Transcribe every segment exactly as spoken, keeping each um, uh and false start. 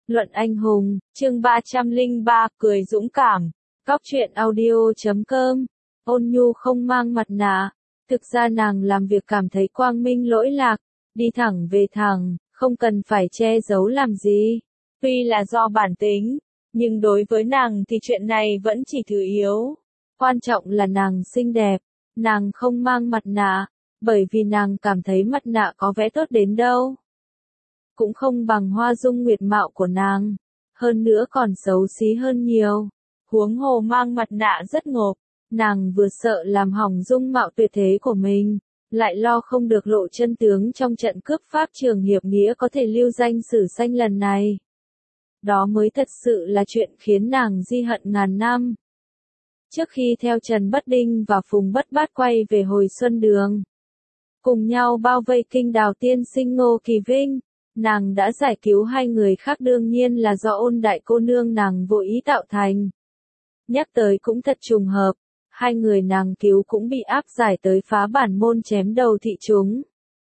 Luận anh hùng, chương ba trăm lẻ ba, cười dũng cảm. Cóc truyện audio chấm com. Ôn nhu không mang mặt nạ. Thực ra nàng làm việc cảm thấy quang minh lỗi lạc, đi thẳng về thẳng, không cần phải che giấu làm gì. Tuy là do bản tính, nhưng đối với nàng thì chuyện này vẫn chỉ thứ yếu. Quan trọng là nàng xinh đẹp, nàng không mang mặt nạ, bởi vì nàng cảm thấy mặt nạ có vẻ tốt đến đâu. Cũng không bằng hoa dung nguyệt mạo của nàng, hơn nữa còn xấu xí hơn nhiều. Huống hồ mang mặt nạ rất ngộp, nàng vừa sợ làm hỏng dung mạo tuyệt thế của mình, lại lo không được lộ chân tướng trong trận cướp pháp trường hiệp nghĩa có thể lưu danh sử xanh lần này. Đó mới thật sự là chuyện khiến nàng di hận ngàn năm. Trước khi theo Trần Bất Đinh và Phùng Bất Bát quay về hồi xuân đường, cùng nhau bao vây kinh đào tiên sinh Ngô Kỳ Vinh, nàng đã giải cứu hai người khác, đương nhiên là do Ôn đại cô nương nàng vô ý tạo thành. Nhắc tới cũng thật trùng hợp, hai người nàng cứu cũng bị áp giải tới Phá Bản Môn chém đầu thị chúng.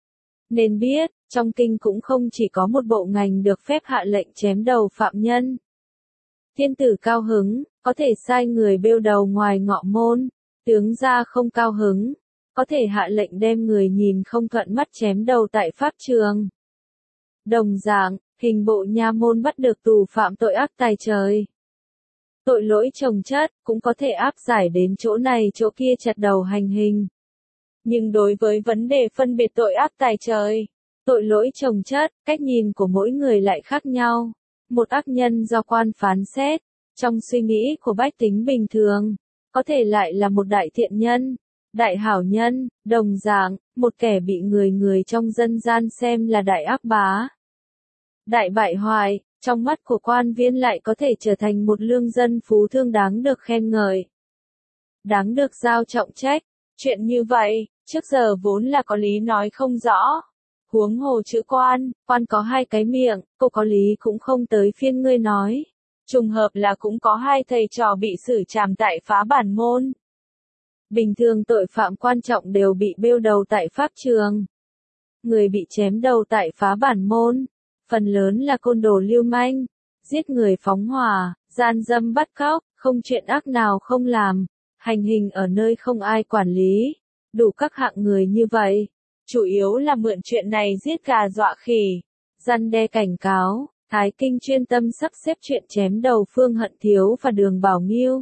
Nên biết, trong kinh cũng không chỉ có một bộ ngành được phép hạ lệnh chém đầu phạm nhân. Thiên tử cao hứng, có thể sai người bêu đầu ngoài ngọ môn, tướng gia không cao hứng, có thể hạ lệnh đem người nhìn không thuận mắt chém đầu tại pháp trường. Đồng dạng, hình bộ nha môn bắt được tù phạm tội ác tày trời, tội lỗi chồng chất, cũng có thể áp giải đến chỗ này chỗ kia chặt đầu hành hình. Nhưng đối với vấn đề phân biệt tội ác tày trời, tội lỗi chồng chất, cách nhìn của mỗi người lại khác nhau. Một ác nhân do quan phán xét, trong suy nghĩ của bách tính bình thường, có thể lại là một đại thiện nhân, đại hảo nhân. Đồng dạng, một kẻ bị người người trong dân gian xem là đại ác bá, đại bại hoại, trong mắt của quan viên lại có thể trở thành một lương dân phú thương đáng được khen ngợi, đáng được giao trọng trách. Chuyện như vậy, trước giờ vốn là có lý nói không rõ. Huống hồ chữ quan, quan có hai cái miệng, cô có lý cũng không tới phiên ngươi nói. Trùng hợp là cũng có hai thầy trò bị xử trảm tại Phá Bản Môn. Bình thường tội phạm quan trọng đều bị bêu đầu tại pháp trường. Người bị chém đầu tại Phá Bản Môn, phần lớn là côn đồ lưu manh, giết người phóng hỏa, gian dâm bắt cóc, không chuyện ác nào không làm, hành hình ở nơi không ai quản lý, đủ các hạng người như vậy. Chủ yếu là mượn chuyện này giết gà dọa khỉ, răn đe cảnh cáo. Thái Kinh chuyên tâm sắp xếp chuyện chém đầu Phương Hận Thiếu và Đường Bảo Nghiêu.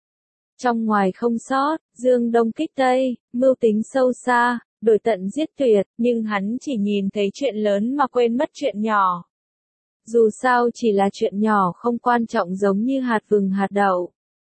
Trong ngoài không sót, dương đông kích tây, mưu tính sâu xa, đổi tận giết tuyệt, nhưng hắn chỉ nhìn thấy chuyện lớn mà quên mất chuyện nhỏ. Dù sao chỉ là chuyện nhỏ không quan trọng, giống như hạt vừng hạt đậu.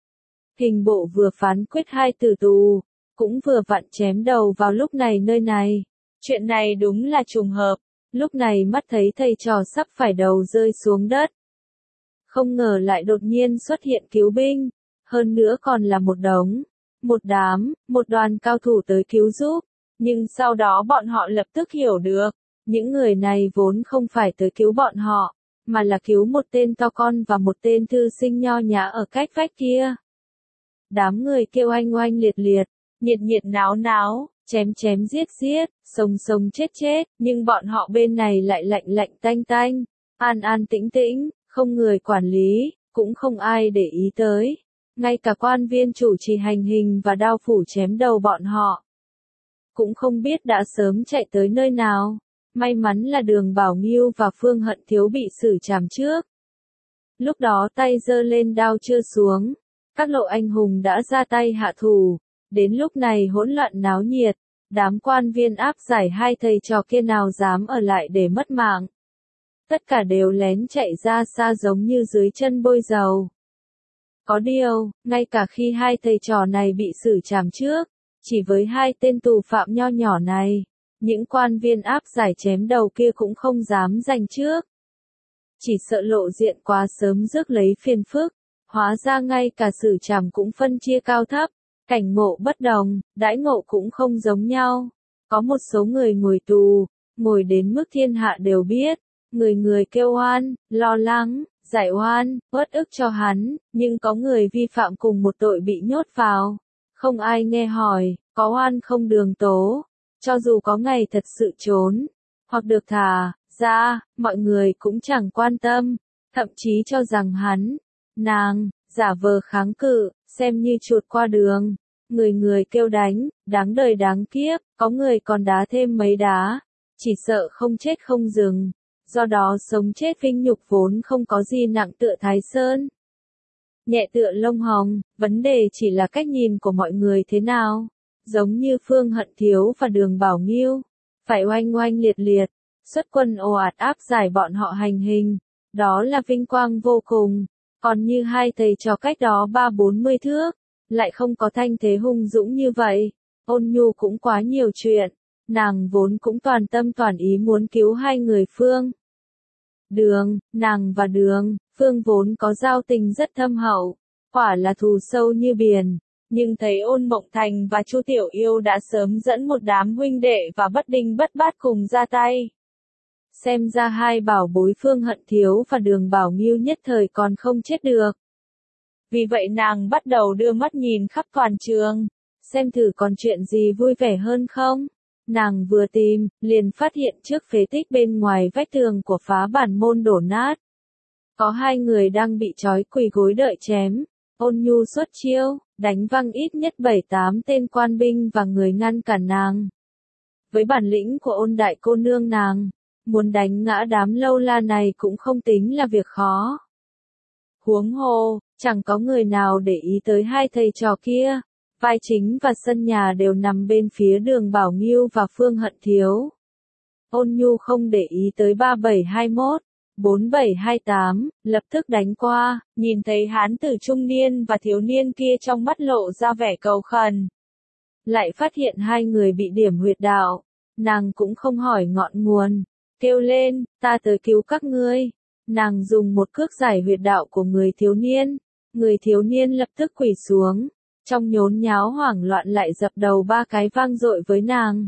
Hình bộ vừa phán quyết hai tử tù, cũng vừa vặn chém đầu vào lúc này nơi này. Chuyện này đúng là trùng hợp. Lúc này mắt thấy thầy trò sắp phải đầu rơi xuống đất, không ngờ lại đột nhiên xuất hiện cứu binh, hơn nữa còn là một đống, một đám, một đoàn cao thủ tới cứu giúp. Nhưng sau đó bọn họ lập tức hiểu được, những người này vốn không phải tới cứu bọn họ, mà là cứu một tên to con và một tên thư sinh nho nhã ở cách vách kia. Đám người kêu oanh oanh liệt liệt, nhiệt nhiệt náo náo, chém chém giết giết, sống sống chết chết, nhưng bọn họ bên này lại lạnh lạnh tanh tanh, an an tĩnh tĩnh, không người quản lý, cũng không ai để ý tới. Ngay cả quan viên chủ trì hành hình và đao phủ chém đầu bọn họ, cũng không biết đã sớm chạy tới nơi nào. May mắn là Đường Bảo Nghiêu và Phương Hận Thiếu bị xử trảm trước. Lúc đó tay giơ lên đao chưa xuống, các lộ anh hùng đã ra tay hạ thủ. Đến lúc này hỗn loạn náo nhiệt, đám quan viên áp giải hai thầy trò kia nào dám ở lại để mất mạng. Tất cả đều lén chạy ra xa giống như dưới chân bôi dầu. Có điều, ngay cả khi hai thầy trò này bị xử trảm trước, chỉ với hai tên tù phạm nho nhỏ này, những quan viên áp giải chém đầu kia cũng không dám giành trước. Chỉ sợ lộ diện quá sớm rước lấy phiền phức, hóa ra ngay cả xử trảm cũng phân chia cao thấp. Cảnh ngộ bất đồng, đãi ngộ cũng không giống nhau. Có một số người ngồi tù, ngồi đến mức thiên hạ đều biết, người người kêu oan, lo lắng, giải oan, uất ức cho hắn, nhưng có người vi phạm cùng một tội bị nhốt vào, không ai nghe hỏi, có oan không đường tố, cho dù có ngày thật sự trốn, hoặc được thả ra, mọi người cũng chẳng quan tâm, thậm chí cho rằng hắn, nàng, giả vờ kháng cự, xem như chuột qua đường. Người người kêu đánh, đáng đời đáng kiếp, có người còn đá thêm mấy đá, chỉ sợ không chết không dừng. Do đó sống chết vinh nhục vốn không có gì nặng tựa Thái Sơn, nhẹ tựa lông hồng, vấn đề chỉ là cách nhìn của mọi người thế nào. Giống như Phương Hận Thiếu và Đường Bảo Nghiêu, phải oanh oanh liệt liệt, xuất quân ồ ạt áp giải bọn họ hành hình, đó là vinh quang vô cùng. Còn như hai thầy trò cách đó ba bốn mươi thước, lại không có thanh thế hung dũng như vậy. Ôn Nhu cũng quá nhiều chuyện, nàng vốn cũng toàn tâm toàn ý muốn cứu hai người Phương Đường, nàng và Đường, Phương vốn có giao tình rất thâm hậu, quả là thù sâu như biển. Nhưng thấy Ôn Mộng Thành và Chu Tiểu Yêu đã sớm dẫn một đám huynh đệ và bất đinh bất bát cùng ra tay. Xem ra hai bảo bối Phương Hận Thiếu và Đường Bảo Nghiêu nhất thời còn không chết được. Vì vậy nàng bắt đầu đưa mắt nhìn khắp toàn trường, xem thử còn chuyện gì vui vẻ hơn không. Nàng vừa tìm, liền phát hiện trước phế tích bên ngoài vách tường của phá bản môn đổ nát. Có hai người đang bị trói quỳ gối đợi chém. Ôn Nhu xuất chiêu, đánh văng ít nhất bảy tám tên quan binh và người ngăn cản nàng. Với bản lĩnh của Ôn đại cô nương nàng, muốn đánh ngã đám lâu la này cũng không tính là việc khó. Huống hồ, chẳng có người nào để ý tới hai thầy trò kia. Vai chính và sân nhà đều nằm bên phía Đường Bảo Nghiêu và Phương Hận Thiếu. Ôn Nhu không để ý tới ba bảy hai mốt, bốn bảy hai tám, lập tức đánh qua, nhìn thấy hán tử trung niên và thiếu niên kia trong mắt lộ ra vẻ cầu khẩn. Lại phát hiện hai người bị điểm huyệt đạo, nàng cũng không hỏi ngọn nguồn, kêu lên, ta tới cứu các ngươi. Nàng dùng một cước giải huyệt đạo của người thiếu niên, người thiếu niên lập tức quỳ xuống, trong nhốn nháo hoảng loạn lại dập đầu ba cái vang dội với nàng.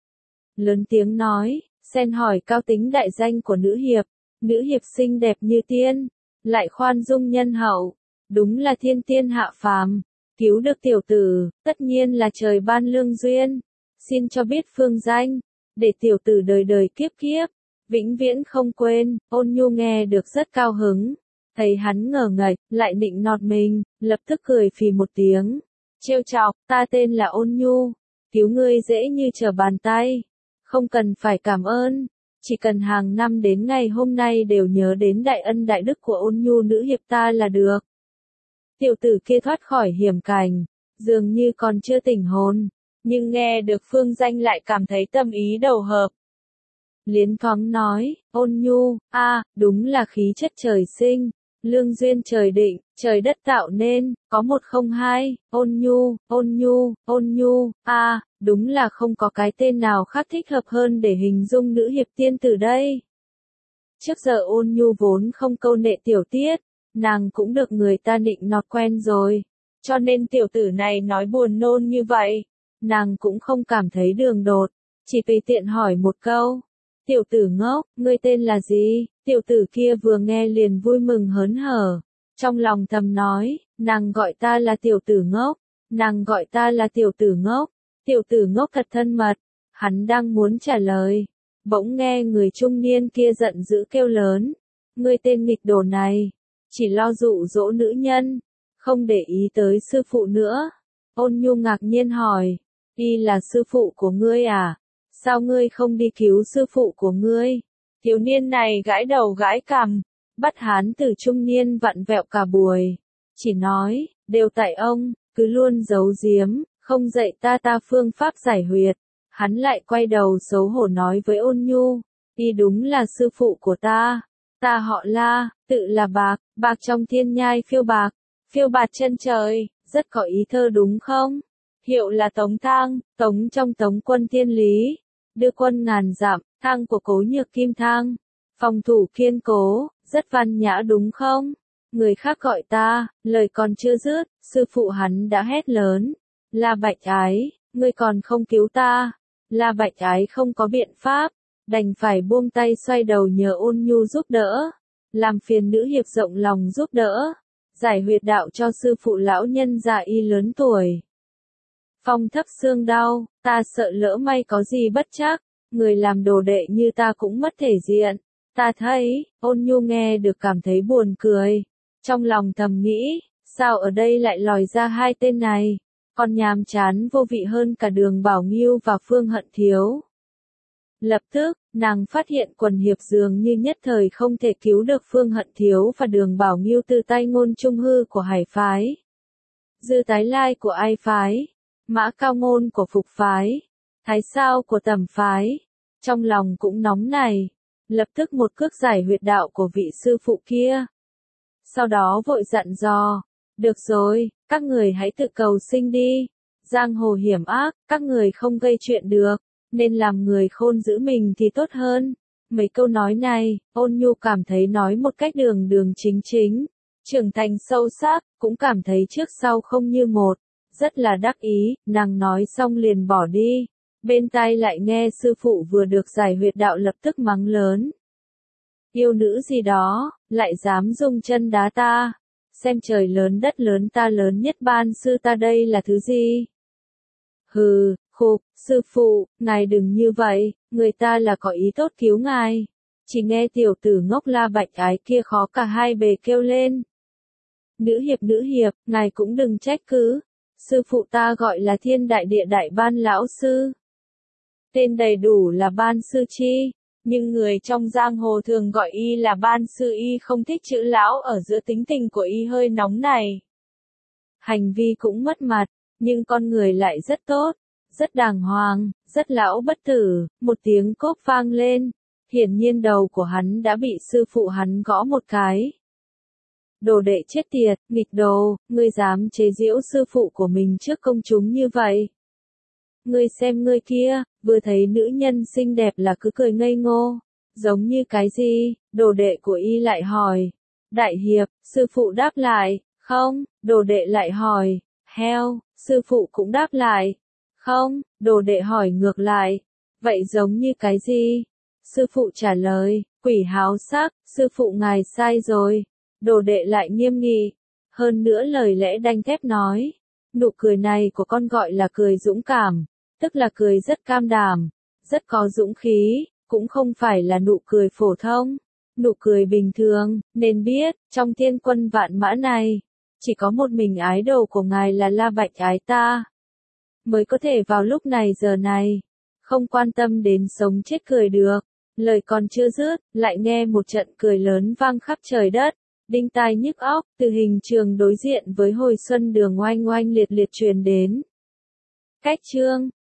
Lớn tiếng nói, xen hỏi cao tính đại danh của nữ hiệp. Nữ hiệp xinh đẹp như tiên, lại khoan dung nhân hậu, đúng là thiên tiên hạ phàm, cứu được tiểu tử, tất nhiên là trời ban lương duyên. Xin cho biết phương danh, để tiểu tử đời đời kiếp kiếp, vĩnh viễn không quên. Ôn Nhu nghe được rất cao hứng, thấy hắn ngờ ngạch, lại nịnh nọt mình, lập tức cười phì một tiếng, trêu chọc, ta tên là Ôn Nhu, cứu ngươi dễ như trở bàn tay, không cần phải cảm ơn. Chỉ cần hàng năm đến ngày hôm nay đều nhớ đến đại ân đại đức của Ôn Nhu nữ hiệp ta là được. Tiểu tử kia thoát khỏi hiểm cảnh, dường như còn chưa tỉnh hồn, nhưng nghe được phương danh lại cảm thấy tâm ý đầu hợp. Liến thoáng nói, Ôn Nhu, a, đúng là khí chất trời sinh, lương duyên trời định, trời đất tạo nên, có một không hai. Ôn Nhu, Ôn Nhu, Ôn Nhu, a, đúng là không có cái tên nào khác thích hợp hơn để hình dung nữ hiệp tiên từ đây. Trước giờ Ôn Nhu vốn không câu nệ tiểu tiết, nàng cũng được người ta nịnh nọt quen rồi, cho nên tiểu tử này nói buồn nôn như vậy, nàng cũng không cảm thấy đường đột, chỉ tùy tiện hỏi một câu. Tiểu tử ngốc, ngươi tên là gì? Tiểu tử kia vừa nghe liền vui mừng hớn hở, trong lòng thầm nói, nàng gọi ta là tiểu tử ngốc, nàng gọi ta là tiểu tử ngốc, tiểu tử ngốc thật thân mật. Hắn đang muốn trả lời, bỗng nghe người trung niên kia giận dữ kêu lớn, ngươi tên nghịch đồ này, chỉ lo dụ dỗ nữ nhân, không để ý tới sư phụ nữa. Ôn Nhu ngạc nhiên hỏi, y là sư phụ của ngươi à? Sao ngươi không đi cứu sư phụ của ngươi? Thiếu niên này gãi đầu gãi cằm, bắt hán tử trung niên vặn vẹo cả buổi, chỉ nói, đều tại ông, cứ luôn giấu giếm, không dạy ta ta phương pháp giải huyệt. Hắn lại quay đầu xấu hổ nói với Ôn Nhu, y đúng là sư phụ của ta, ta họ La, tự là Bạc, bạc trong thiên nhai phiêu bạc, phiêu bạt chân trời, rất có ý thơ đúng không? Hiệu là Tống Thang, Tống trong Tống quân thiên lý, đưa quân ngàn dặm, thang của Cố Nhược Kim Thang, phòng thủ kiên cố, rất văn nhã đúng không? Người khác gọi ta, lời còn chưa dứt, sư phụ hắn đã hét lớn, La Bạch Ái, ngươi còn không cứu ta. La Bạch Ái không có biện pháp, đành phải buông tay xoay đầu nhờ Ôn Nhu giúp đỡ, làm phiền nữ hiệp rộng lòng giúp đỡ, giải huyệt đạo cho sư phụ lão nhân già y lớn tuổi. Phong thấp xương đau, ta sợ lỡ may có gì bất trắc, người làm đồ đệ như ta cũng mất thể diện, Ta thấy, Ôn Nhu nghe được cảm thấy buồn cười. Trong lòng thầm nghĩ, sao ở đây lại lòi ra hai tên này, còn nhàm chán vô vị hơn cả Đường Bảo Nghiêu và Phương Hận Thiếu. Lập tức, nàng phát hiện quần hiệp dường như nhất thời không thể cứu được Phương Hận Thiếu và Đường Bảo Nghiêu từ tay Ngôn Trung Hư của Hải phái, Dư Tái Lai của Ai phái, Mã Cao Ngôn của Phục phái, Thái Sao của Tầm phái. Trong lòng cũng nóng này, lập tức một cước giải huyệt đạo của vị sư phụ kia. Sau đó vội dặn dò, được rồi, các người hãy tự cầu sinh đi, giang hồ hiểm ác, các người không gây chuyện được, nên làm người khôn giữ mình thì tốt hơn. Mấy câu nói này, Ôn Nhu cảm thấy nói một cách đường đường chính chính, trưởng thành sâu sắc, cũng cảm thấy trước sau không như một, rất là đắc ý. Nàng nói xong liền bỏ đi, bên tai lại nghe sư phụ vừa được giải huyệt đạo lập tức mắng lớn. Yêu nữ gì đó, lại dám dùng chân đá ta, xem trời lớn đất lớn ta lớn nhất ban sư ta đây là thứ gì? Hừ, khục, sư phụ, ngài đừng như vậy, người ta là có ý tốt cứu ngài. Chỉ nghe tiểu tử ngốc La Bạch Ái kia khó cả hai bề kêu lên. Nữ hiệp nữ hiệp, ngài cũng đừng trách cứ, sư phụ ta gọi là Thiên Đại Địa Đại Ban Lão Sư. Tên đầy đủ là Ban Sư Chi, nhưng người trong giang hồ thường gọi y là Ban Sư, y không thích chữ lão ở giữa tính tình của y hơi nóng này. Hành vi cũng mất mặt, nhưng con người lại rất tốt, rất đàng hoàng, rất lão bất tử. Một tiếng cốp vang lên, hiển nhiên đầu của hắn đã bị sư phụ hắn gõ một cái. Đồ đệ chết tiệt, nghịch đồ, ngươi dám chế giễu sư phụ của mình trước công chúng như vậy. Ngươi xem ngươi kia, vừa thấy nữ nhân xinh đẹp là cứ cười ngây ngô, giống như cái gì? Đồ đệ của y lại hỏi. Đại hiệp, sư phụ đáp lại, không. Đồ đệ lại hỏi, heo, sư phụ cũng đáp lại, không. Đồ đệ hỏi ngược lại, vậy giống như cái gì? Sư phụ trả lời, quỷ háo sắc, sư phụ ngài sai rồi. Đồ đệ lại nghiêm nghị, hơn nữa lời lẽ đanh thép nói, nụ cười này của con gọi là cười dũng cảm, tức là cười rất cam đảm, rất có dũng khí, cũng không phải là nụ cười phổ thông, nụ cười bình thường. Nên biết, trong thiên quân vạn mã này, chỉ có một mình ái đồ của ngài là La Bạch Ái ta, mới có thể vào lúc này giờ này, không quan tâm đến sống chết cười được. Lời còn chưa dứt, lại nghe một trận cười lớn vang khắp trời đất, đinh tai nhức óc, từ hình trường đối diện với Hồi Xuân Đường oanh oanh liệt liệt truyền đến. Cách chương